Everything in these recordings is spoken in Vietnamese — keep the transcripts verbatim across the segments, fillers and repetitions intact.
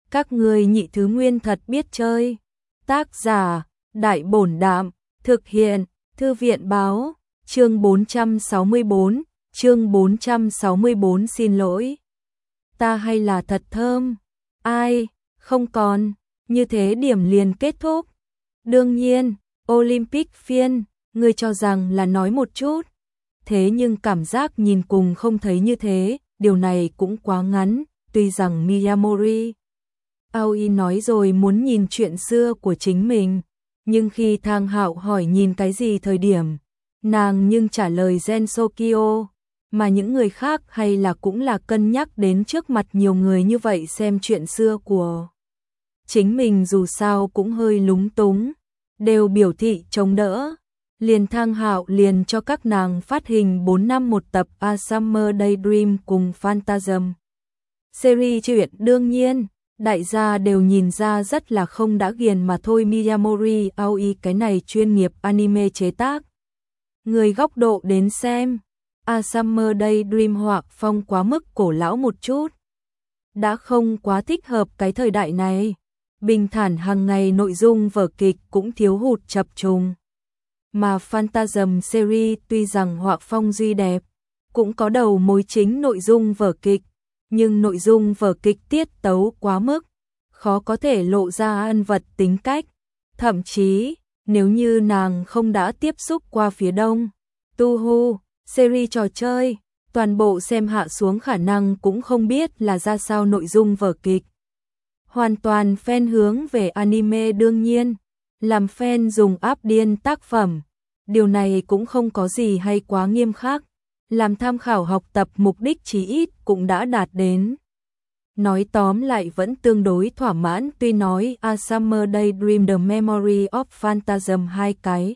Các ngươi nhị thứ nguyên thật biết chơi. Tác giả, Đại Bổn Đạm, thực hiện, Thư viện báo, chương bốn trăm sáu mươi bốn, chương bốn trăm sáu mươi bốn xin lỗi. Ta hay là thật thơm. Ai, không còn, như thế điểm liền kết thúc. Đương nhiên, Olympic phiên, ngươi cho rằng là nói một chút. Thế nhưng cảm giác nhìn cùng không thấy như thế, điều này cũng quá ngắn, tuy rằng Miyamori Aoi nói rồi muốn nhìn chuyện xưa của chính mình, nhưng khi Thang Hạo hỏi nhìn cái gì thời điểm, nàng nhưng trả lời Gen Sokyo, mà những người khác hay là cũng là cân nhắc đến trước mặt nhiều người như vậy xem chuyện xưa của chính mình dù sao cũng hơi lúng túng, đều biểu thị chống đỡ. Liền Thang Hạo liền cho các nàng phát hình bốn năm một tập A Summer Daydream cùng Phantasm. Series truyện đương nhiên, đại gia đều nhìn ra rất là không đã ghiền mà thôi. Miyamori Aoi cái này chuyên nghiệp anime chế tác. Người góc độ đến xem, A Summer Daydream họa phong quá mức cổ lão một chút. Đã không quá thích hợp cái thời đại này. Bình thản hàng ngày nội dung vở kịch cũng thiếu hụt chập trùng. Mà Phantasm series tuy rằng họa phong duy đẹp, cũng có đầu mối chính nội dung vở kịch, nhưng nội dung vở kịch tiết tấu quá mức, khó có thể lộ ra nhân vật tính cách. Thậm chí, nếu như nàng không đã tiếp xúc qua phía đông, Tuhu, series trò chơi, toàn bộ xem hạ xuống khả năng cũng không biết là ra sao nội dung vở kịch. Hoàn toàn fan hướng về anime đương nhiên, làm fan dùng áp điên tác phẩm, điều này cũng không có gì hay quá nghiêm khắc, làm tham khảo học tập mục đích chí ít cũng đã đạt đến. Nói tóm lại vẫn tương đối thỏa mãn tuy nói A Summer Daydream The Memory of Phantasm hai cái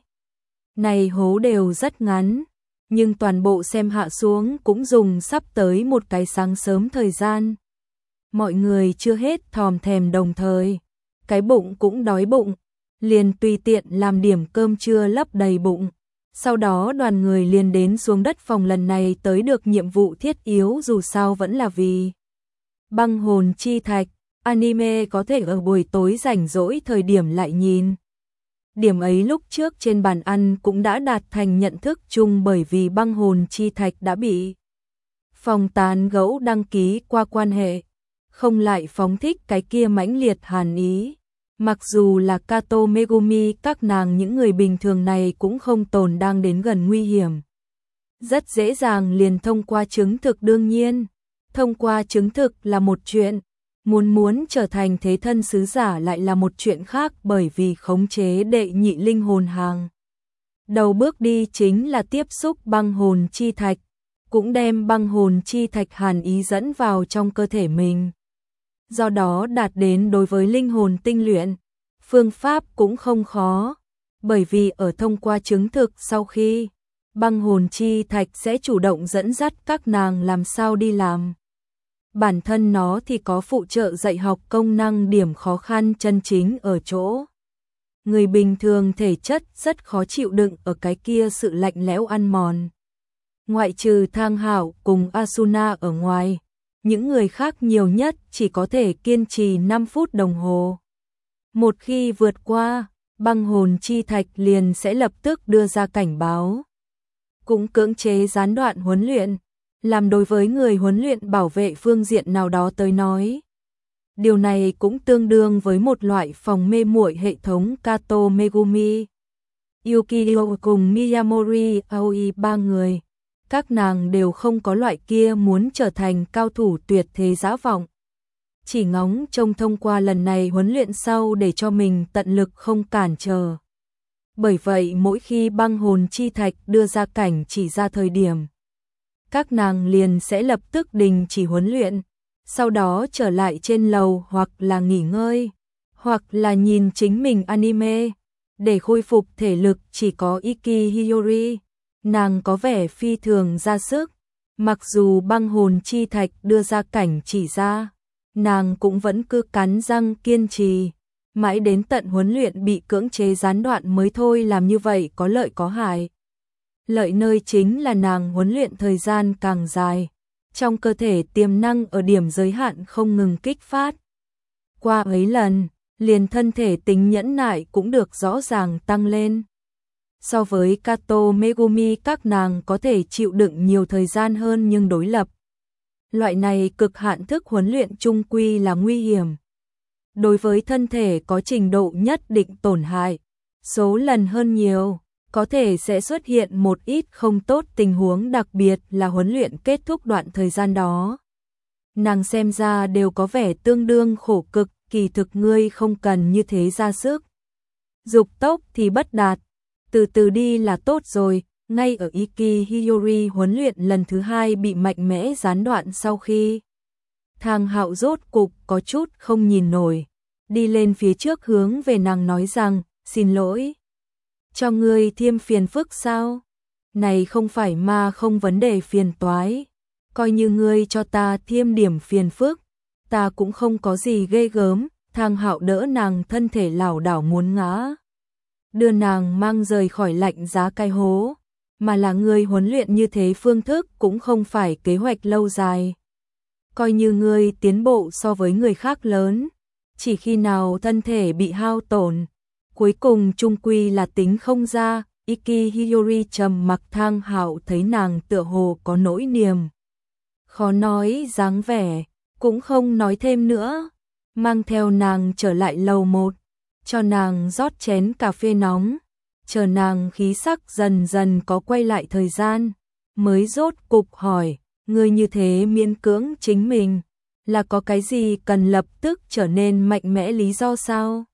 này hố đều rất ngắn, nhưng toàn bộ xem hạ xuống cũng dùng sắp tới một cái sáng sớm thời gian. Mọi người chưa hết thòm thèm đồng thời, cái bụng cũng đói bụng, liền tùy tiện làm điểm cơm trưa lấp đầy bụng. Sau đó đoàn người liền đến xuống đất phòng lần này tới được nhiệm vụ thiết yếu dù sao vẫn là vì băng hồn chi thạch, anime có thể ở buổi tối rảnh rỗi thời điểm lại nhìn. Điểm ấy lúc trước trên bàn ăn cũng đã đạt thành nhận thức chung bởi vì băng hồn chi thạch đã bị phòng tán gẫu đăng ký qua quan hệ, không lại phóng thích cái kia mãnh liệt hàn ý. Mặc dù là Kato Megumi các nàng những người bình thường này cũng không tồn đang đến gần nguy hiểm. Rất dễ dàng liền thông qua chứng thực đương nhiên. Thông qua chứng thực là một chuyện, muốn muốn trở thành thế thân sứ giả lại là một chuyện khác bởi vì khống chế đệ nhị linh hồn hàng. Đầu bước đi chính là tiếp xúc băng hồn chi thạch, cũng đem băng hồn chi thạch hàn ý dẫn vào trong cơ thể mình. Do đó đạt đến đối với linh hồn tinh luyện, phương pháp cũng không khó, bởi vì ở thông qua chứng thực sau khi, băng hồn chi thạch sẽ chủ động dẫn dắt các nàng làm sao đi làm. Bản thân nó thì có phụ trợ dạy học công năng điểm khó khăn chân chính ở chỗ. Người bình thường thể chất rất khó chịu đựng ở cái kia sự lạnh lẽo ăn mòn. Ngoại trừ Thang Hạo cùng Asuna ở ngoài, những người khác nhiều nhất chỉ có thể kiên trì năm phút đồng hồ. Một khi vượt qua, băng hồn chi thạch liền sẽ lập tức đưa ra cảnh báo. Cũng cưỡng chế gián đoạn huấn luyện, làm đối với người huấn luyện bảo vệ phương diện nào đó tới nói. Điều này cũng tương đương với một loại phòng mê muội hệ thống Kato Megumi. Yukio cùng Miyamori Aoi ba người. Các nàng đều không có loại kia muốn trở thành cao thủ tuyệt thế giả vọng. Chỉ ngóng trông thông qua lần này huấn luyện sau để cho mình tận lực không cản trở. Bởi vậy mỗi khi băng hồn chi thạch đưa ra cảnh chỉ ra thời điểm, các nàng liền sẽ lập tức đình chỉ huấn luyện, sau đó trở lại trên lầu hoặc là nghỉ ngơi, hoặc là nhìn chính mình anime, để khôi phục thể lực. Chỉ có Iki Hiyori, nàng có vẻ phi thường ra sức, mặc dù băng hồn chi thạch đưa ra cảnh chỉ ra, nàng cũng vẫn cứ cắn răng kiên trì, mãi đến tận huấn luyện bị cưỡng chế gián đoạn mới thôi. Làm như vậy có lợi có hại. Lợi nơi chính là nàng huấn luyện thời gian càng dài, trong cơ thể tiềm năng ở điểm giới hạn không ngừng kích phát. qua ấy lần, liền thân thể tính nhẫn nại cũng được rõ ràng tăng lên. So với Kato Megumi các nàng có thể chịu đựng nhiều thời gian hơn nhưng đối lập. Loại này cực hạn thức huấn luyện chung quy là nguy hiểm. Đối với thân thể có trình độ nhất định tổn hại, số lần hơn nhiều, có thể sẽ xuất hiện một ít không tốt tình huống, đặc biệt là huấn luyện kết thúc đoạn thời gian đó. Nàng xem ra đều có vẻ tương đương khổ cực, kỳ thực ngươi không cần như thế ra sức. Dục tốc thì bất đạt, từ từ đi là tốt rồi. Ngay ở Iki Hiyori huấn luyện lần thứ hai bị mạnh mẽ gián đoạn sau khi Thang Hạo rốt cục có chút không nhìn nổi, đi lên phía trước hướng về nàng nói rằng, xin lỗi. Cho ngươi thêm phiền phức sao? Này không phải mà không vấn đề phiền toái. Coi như ngươi cho ta thêm điểm phiền phức, ta cũng không có gì ghê gớm. Thang Hạo đỡ nàng thân thể lảo đảo muốn ngã, đưa nàng mang rời khỏi lạnh giá cái hố. Mà là ngươi huấn luyện như thế phương thức cũng không phải kế hoạch lâu dài. Coi như ngươi tiến bộ so với người khác lớn, chỉ khi nào thân thể bị hao tổn, cuối cùng chung quy là tính không ra. Iki Hiyori trầm mặc. Thang Hạo thấy nàng tựa hồ có nỗi niềm khó nói dáng vẻ, cũng không nói thêm nữa, mang theo nàng trở lại lầu một, cho nàng rót chén cà phê nóng. Chờ nàng khí sắc dần dần có quay lại thời gian, mới rốt cục hỏi, ngươi như thế miễn cưỡng chính mình, là có cái gì cần lập tức trở nên mạnh mẽ lý do sao?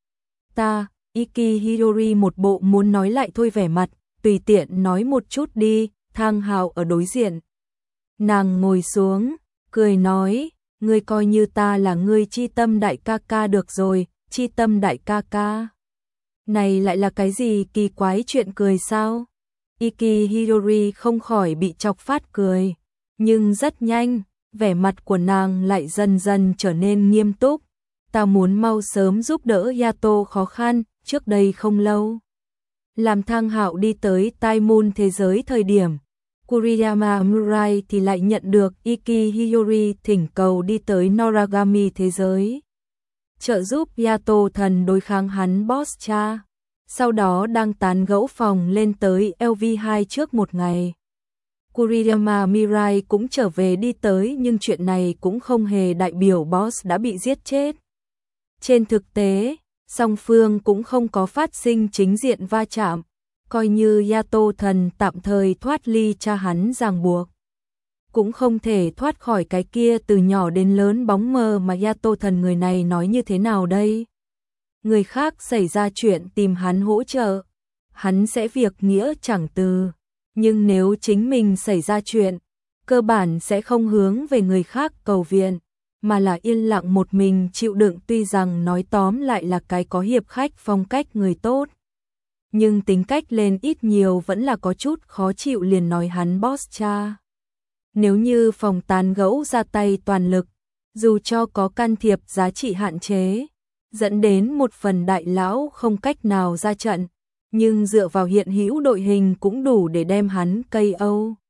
Ta, Iki Hiyori một bộ muốn nói lại thôi vẻ mặt, tùy tiện nói một chút đi. Thang Hạo ở đối diện. Nàng ngồi xuống, cười nói, ngươi coi như ta là ngươi chi tâm đại ca ca được rồi. Chi tâm đại ca ca, này lại là cái gì kỳ quái chuyện cười sao? Iki Hiyori không khỏi bị chọc phát cười, nhưng rất nhanh, vẻ mặt của nàng lại dần dần trở nên nghiêm túc. Ta muốn mau sớm giúp đỡ Yato khó khăn. Trước đây không lâu, làm Thang Hạo đi tới Tai Moon thế giới thời điểm, Kuriyama Murai thì lại nhận được Iki Hiyori thỉnh cầu đi tới Noragami thế giới, trợ giúp Yato thần đối kháng hắn boss cha. Sau đó đang tán gẫu phòng lên tới L V hai trước một ngày. Kuriyama Mirai cũng trở về đi tới, nhưng chuyện này cũng không hề đại biểu boss đã bị giết chết. Trên thực tế, song phương cũng không có phát sinh chính diện va chạm, coi như Yato thần tạm thời thoát ly cha hắn ràng buộc, cũng không thể thoát khỏi cái kia từ nhỏ đến lớn bóng mờ mà Yato thần người này nói như thế nào đây? Người khác xảy ra chuyện tìm hắn hỗ trợ, hắn sẽ việc nghĩa chẳng từ, nhưng nếu chính mình xảy ra chuyện, cơ bản sẽ không hướng về người khác cầu viện, mà là yên lặng một mình chịu đựng. Tuy rằng nói tóm lại là cái có hiệp khách phong cách người tốt, nhưng tính cách lên ít nhiều vẫn là có chút khó chịu, liền nói hắn boss cha. Nếu như phòng tán gẫu ra tay toàn lực, dù cho có can thiệp giá trị hạn chế, dẫn đến một phần đại lão không cách nào ra trận, nhưng dựa vào hiện hữu đội hình cũng đủ để đem hắn K O.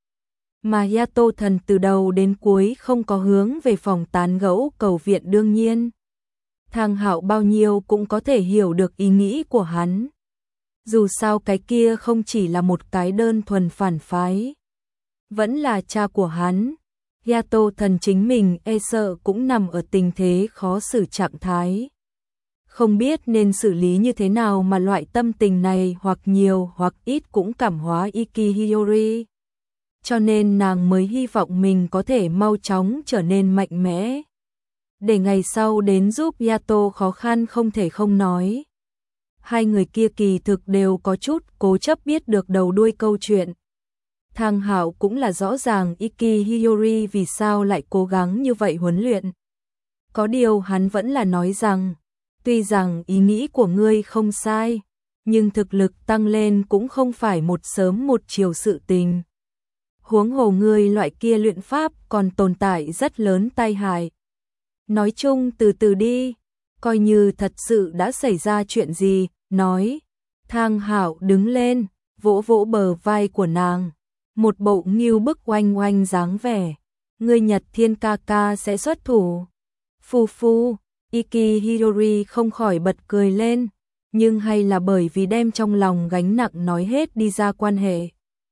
Mà Yato thần từ đầu đến cuối không có hướng về phòng tán gẫu cầu viện, đương nhiên Thang Hạo bao nhiêu cũng có thể hiểu được ý nghĩ của hắn. Dù sao cái kia không chỉ là một cái đơn thuần phản phái, vẫn là cha của hắn. Yato thần chính mình e sợ cũng nằm ở tình thế khó xử trạng thái, không biết nên xử lý như thế nào, mà loại tâm tình này hoặc nhiều hoặc ít cũng cảm hóa Iki Hiyori. Cho nên nàng mới hy vọng mình có thể mau chóng trở nên mạnh mẽ, để ngày sau đến giúp Yato khó khăn. Không thể không nói, hai người kia kỳ thực đều có chút cố chấp biết được đầu đuôi câu chuyện. Thang Hạo cũng là rõ ràng Iki Hiyori vì sao lại cố gắng như vậy huấn luyện. Có điều hắn vẫn là nói rằng, tuy rằng ý nghĩ của ngươi không sai, nhưng thực lực tăng lên cũng không phải một sớm một chiều sự tình. Huống hồ ngươi loại kia luyện pháp còn tồn tại rất lớn tai hại. Nói chung từ từ đi, coi như thật sự đã xảy ra chuyện gì, nói. Thang Hạo đứng lên, vỗ vỗ bờ vai của nàng, một bộ nghiêu bức oanh oanh dáng vẻ. Ngươi Nhật Thiên ca ca sẽ xuất thủ. Phu phu, Iki Hidori không khỏi bật cười lên, nhưng hay là bởi vì đem trong lòng gánh nặng nói hết đi ra quan hệ.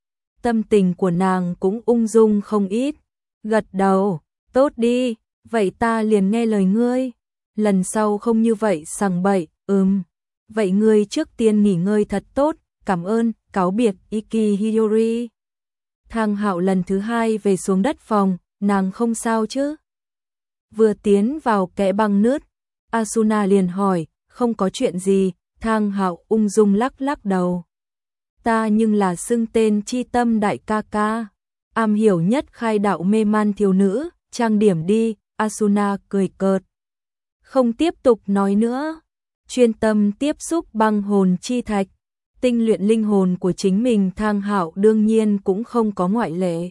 Tâm tình của nàng cũng ung dung không ít, gật đầu, tốt đi, vậy ta liền nghe lời ngươi, lần sau không như vậy sằng bậy, ừm, vậy ngươi trước tiên nghỉ ngơi thật tốt, cảm ơn, cáo biệt Iki Hidori. Thang Hạo lần thứ hai về xuống đất phòng, nàng không sao chứ? Vừa tiến vào kẽ băng nứt, Asuna liền hỏi, không có chuyện gì, Thang Hạo ung dung lắc lắc đầu. Ta nhưng là xưng tên chi tâm đại ca ca, am hiểu nhất khai đạo mê man thiếu nữ, trang điểm đi, Asuna cười cợt. Không tiếp tục nói nữa, chuyên tâm tiếp xúc băng hồn chi thạch, tinh luyện linh hồn của chính mình. Thang Hạo đương nhiên cũng không có ngoại lệ.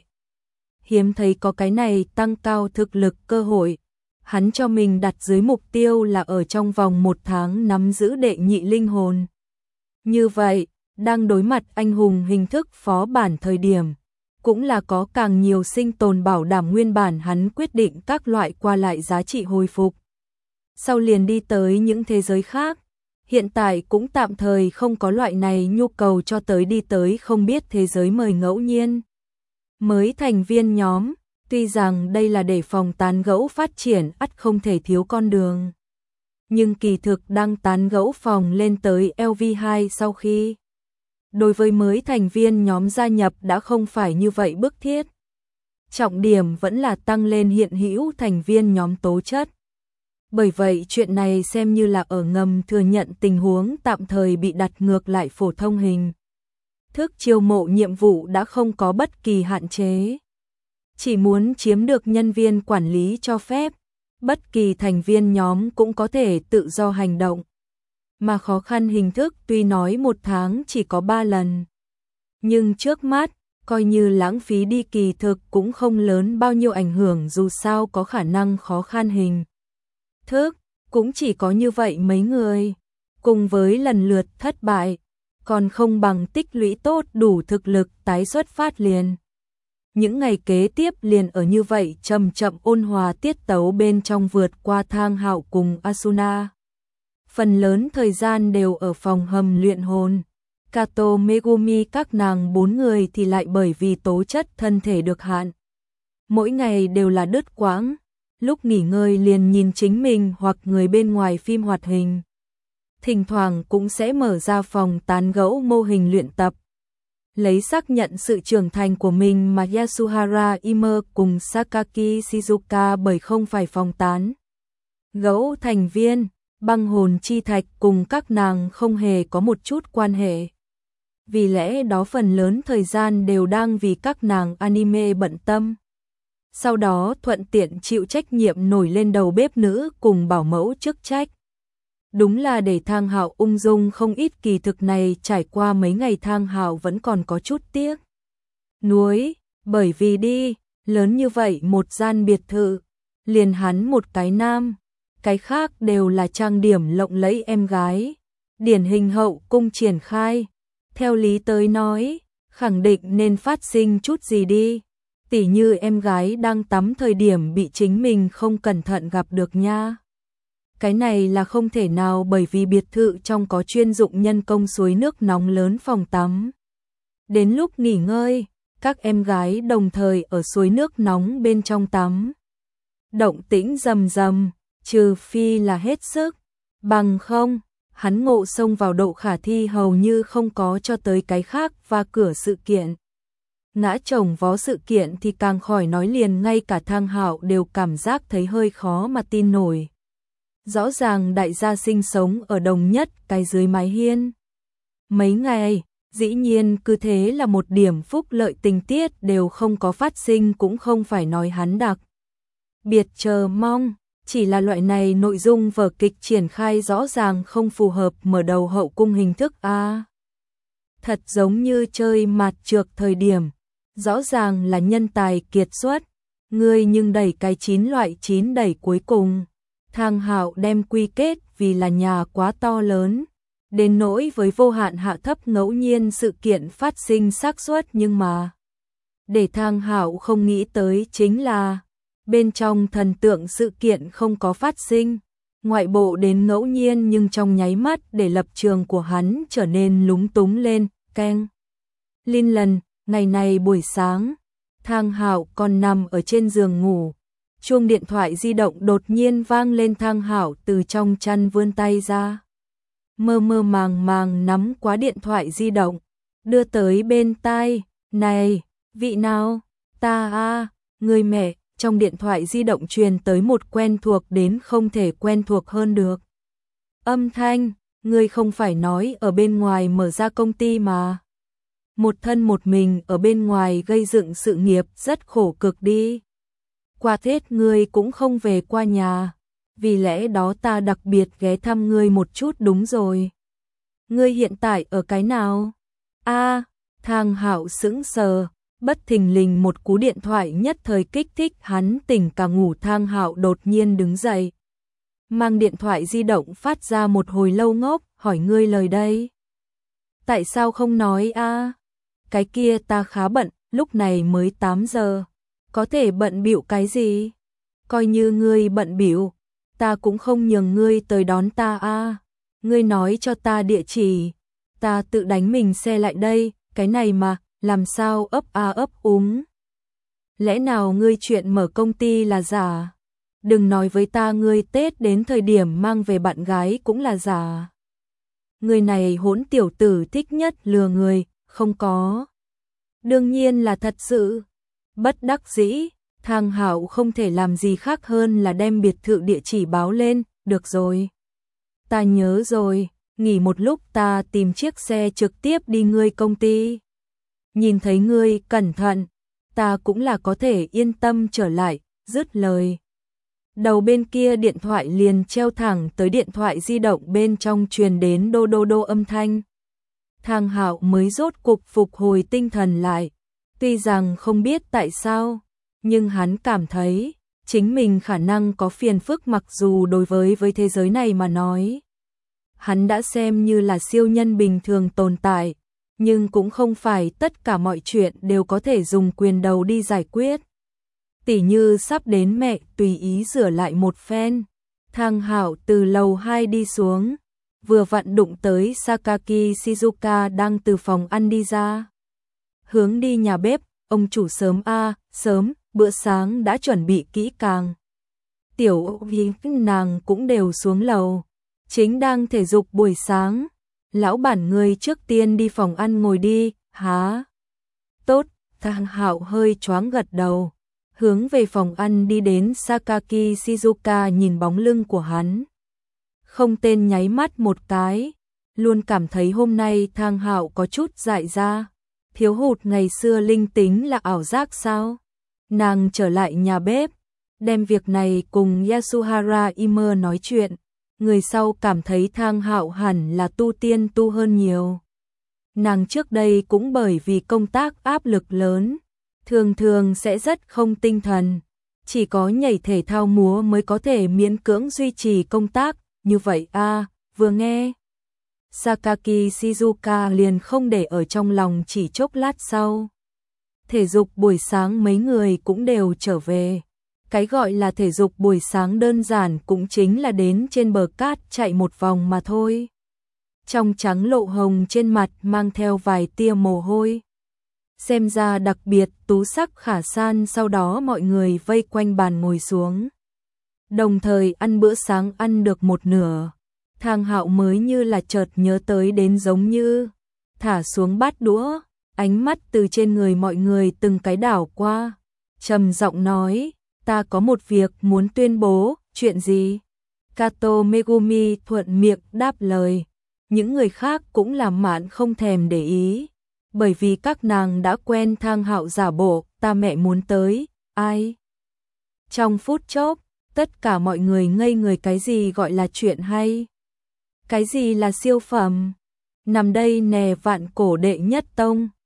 Hiếm thấy có cái này tăng cao thực lực cơ hội, hắn cho mình đặt dưới mục tiêu là ở trong vòng một tháng nắm giữ đệ nhị linh hồn. Như vậy, đang đối mặt anh hùng hình thức phó bản thời điểm, cũng là có càng nhiều sinh tồn bảo đảm nguyên bản. Hắn quyết định các loại qua lại giá trị hồi phục. Sau liền đi tới những thế giới khác, hiện tại cũng tạm thời không có loại này nhu cầu cho tới đi tới không biết thế giới mời ngẫu nhiên. Mới thành viên nhóm, tuy rằng đây là để phòng tán gẫu phát triển ắt không thể thiếu con đường. Nhưng kỳ thực đang tán gẫu phòng lên tới L V hai sau khi. Đối với mới thành viên nhóm gia nhập đã không phải như vậy bức thiết. Trọng điểm vẫn là tăng lên hiện hữu thành viên nhóm tố chất. Bởi vậy chuyện này xem như là ở ngầm thừa nhận tình huống tạm thời bị đặt ngược lại phổ thông hình thức chiêu mộ nhiệm vụ đã không có bất kỳ hạn chế. Chỉ muốn chiếm được nhân viên quản lý cho phép, bất kỳ thành viên nhóm cũng có thể tự do hành động. Mà khó khăn hình thức tuy nói một tháng chỉ có ba lần. Nhưng trước mắt, coi như lãng phí đi kỳ thực cũng không lớn bao nhiêu ảnh hưởng, dù sao có khả năng khó khăn hình thức, cũng chỉ có như vậy mấy người. Cùng với lần lượt thất bại, còn không bằng tích lũy tốt đủ thực lực tái xuất phát liền. Những ngày kế tiếp liền ở như vậy chậm chậm ôn hòa tiết tấu bên trong vượt qua. Thang Hạo cùng Asuna phần lớn thời gian đều ở phòng hầm luyện hồn. Kato, Megumi các nàng bốn người thì lại bởi vì tố chất thân thể được hạn, mỗi ngày đều là đứt quãng, lúc nghỉ ngơi liền nhìn chính mình hoặc người bên ngoài phim hoạt hình. Thỉnh thoảng cũng sẽ mở ra phòng tán gẫu mô hình luyện tập. Lấy xác nhận sự trưởng thành của mình mà Yasuhara Ime cùng Sakaki Shizuka bởi không phải phòng tán gẫu thành viên, băng hồn chi thạch cùng các nàng không hề có một chút quan hệ. Vì lẽ đó phần lớn thời gian đều đang vì các nàng anime bận tâm. Sau đó thuận tiện chịu trách nhiệm nổi lên đầu bếp nữ cùng bảo mẫu chức trách. Đúng là để Thang Hạo ung dung không ít, kỳ thực này trải qua mấy ngày Thang Hạo vẫn còn có chút tiếc nuối, bởi vì đi, lớn như vậy một gian biệt thự, liền hắn một cái nam, cái khác đều là trang điểm lộng lẫy em gái, điển hình hậu cung triển khai. Theo lý tới nói, khẳng định nên phát sinh chút gì đi, tỉ như em gái đang tắm thời điểm bị chính mình không cẩn thận gặp được nha. Cái này là không thể nào, bởi vì biệt thự trong có chuyên dụng nhân công suối nước nóng lớn phòng tắm. Đến lúc nghỉ ngơi, các em gái đồng thời ở suối nước nóng bên trong tắm. Động tĩnh rầm rầm, trừ phi là hết sức, bằng không, hắn ngộ xông vào độ khả thi hầu như không có, cho tới cái khác và cửa sự kiện. Ngã chồng vó sự kiện thì càng khỏi nói, liền ngay cả Thang Hạo đều cảm giác thấy hơi khó mà tin nổi. Rõ ràng đại gia sinh sống ở đồng nhất cái dưới mái hiên. Mấy ngày, dĩ nhiên cứ thế là một điểm phúc lợi tình tiết đều không có phát sinh, cũng không phải nói hắn đặc biệt chờ mong, chỉ là loại này nội dung vở kịch triển khai rõ ràng không phù hợp mở đầu hậu cung hình thức a. À, thật giống như chơi mạt trược thời điểm, rõ ràng là nhân tài kiệt xuất, ngươi nhưng đẩy cái chín loại chín đẩy cuối cùng. Thang Hạo đem quy kết vì là nhà quá to lớn, đến nỗi với vô hạn hạ thấp ngẫu nhiên sự kiện phát sinh xác suất, nhưng mà để Thang Hạo không nghĩ tới chính là bên trong thần tượng sự kiện không có phát sinh, ngoại bộ đến ngẫu nhiên nhưng trong nháy mắt để lập trường của hắn trở nên lúng túng lên, keng. Linh lần, ngày này buổi sáng, Thang Hạo còn nằm ở trên giường ngủ. Chuông điện thoại di động đột nhiên vang lên, Thang Hạo từ trong chăn vươn tay ra. Mơ mơ màng màng nắm quá điện thoại di động, đưa tới bên tai, này, vị nào, ta a, người mẹ, trong điện thoại di động truyền tới một quen thuộc đến không thể quen thuộc hơn được. Âm thanh, ngươi không phải nói ở bên ngoài mở ra công ty mà. Một thân một mình ở bên ngoài gây dựng sự nghiệp rất khổ cực đi. Qua Tết ngươi cũng không về qua nhà, vì lẽ đó ta đặc biệt ghé thăm ngươi một chút. Đúng rồi. Ngươi hiện tại ở cái nào? A, Thang Hạo sững sờ, bất thình lình một cú điện thoại nhất thời kích thích hắn tỉnh cả ngủ. Thang Hạo đột nhiên đứng dậy, mang điện thoại di động phát ra một hồi lâu ngốc, hỏi ngươi lời đây. Tại sao không nói a? Cái kia ta khá bận, lúc này mới tám giờ. Có thể bận bịu cái gì? Coi như ngươi bận bịu, ta cũng không nhường ngươi tới đón ta a. Ngươi nói cho ta địa chỉ, ta tự đánh mình xe lại đây, cái này mà, làm sao ấp a ấp úng. Lẽ nào ngươi chuyện mở công ty là giả? Đừng nói với ta ngươi Tết đến thời điểm mang về bạn gái cũng là giả. Người này hỗn tiểu tử thích nhất lừa người, không có. Đương nhiên là thật sự. Bất đắc dĩ, Thang Hạo không thể làm gì khác hơn là đem biệt thự địa chỉ báo lên. Được rồi, ta nhớ rồi, nghỉ một lúc ta tìm chiếc xe trực tiếp đi ngươi công ty. Nhìn thấy ngươi cẩn thận, ta cũng là có thể yên tâm trở lại. Dứt lời, đầu bên kia điện thoại liền treo thẳng tới điện thoại di động bên trong truyền đến đô đô đô âm thanh. Thang Hạo mới rốt cục phục hồi tinh thần lại. Tuy rằng không biết tại sao, nhưng hắn cảm thấy chính mình khả năng có phiền phức, mặc dù đối với với thế giới này mà nói, hắn đã xem như là siêu nhân bình thường tồn tại, nhưng cũng không phải tất cả mọi chuyện đều có thể dùng quyền đầu đi giải quyết. Tỉ như sắp đến mẹ tùy ý rửa lại một phen. Thang Hạo từ lầu hai đi xuống, vừa vặn đụng tới Sakaki Shizuka đang từ phòng ăn đi ra. Hướng đi nhà bếp, ông chủ sớm a, à, sớm, bữa sáng đã chuẩn bị kỹ càng. Tiểu Vy nàng cũng đều xuống lầu, chính đang thể dục buổi sáng. Lão bản người trước tiên đi phòng ăn ngồi đi, há. Tốt, Thang Hạo hơi choáng gật đầu, hướng về phòng ăn đi đến. Sakaki Shizuka nhìn bóng lưng của hắn, không tên nháy mắt một cái, luôn cảm thấy hôm nay Thang Hạo có chút dại ra. Thiếu hụt ngày xưa linh tính là ảo giác sao? Nàng trở lại nhà bếp, đem việc này cùng Yasuhara Ime nói chuyện. Người sau cảm thấy Thang Hạo hẳn là tu tiên tu hơn nhiều. Nàng trước đây cũng bởi vì công tác áp lực lớn, thường thường sẽ rất không tinh thần. Chỉ có nhảy thể thao múa mới có thể miễn cưỡng duy trì công tác. Như vậy a, à, vừa nghe Sakaki Shizuka liền không để ở trong lòng. Chỉ chốc lát sau, thể dục buổi sáng mấy người cũng đều trở về. Cái gọi là thể dục buổi sáng đơn giản cũng chính là đến trên bờ cát chạy một vòng mà thôi. Trong trắng lộ hồng trên mặt mang theo vài tia mồ hôi, xem ra đặc biệt tú sắc khả san. Sau đó mọi người vây quanh bàn ngồi xuống, đồng thời ăn bữa sáng. Ăn được một nửa, Thang Hạo mới như là chợt nhớ tới đến, giống như thả xuống bát đũa, ánh mắt từ trên người mọi người từng cái đảo qua, trầm giọng nói, ta có một việc muốn tuyên bố. Chuyện gì? Kato Megumi thuận miệng đáp lời. Những người khác cũng làm mạn không thèm để ý, bởi vì các nàng đã quen Thang Hạo giả bộ, ta mẹ muốn tới, ai? Trong phút chốc, tất cả mọi người ngây người. Cái gì gọi là chuyện hay? Cái gì là siêu phẩm? Nằm đây nè, vạn cổ đệ nhất tông.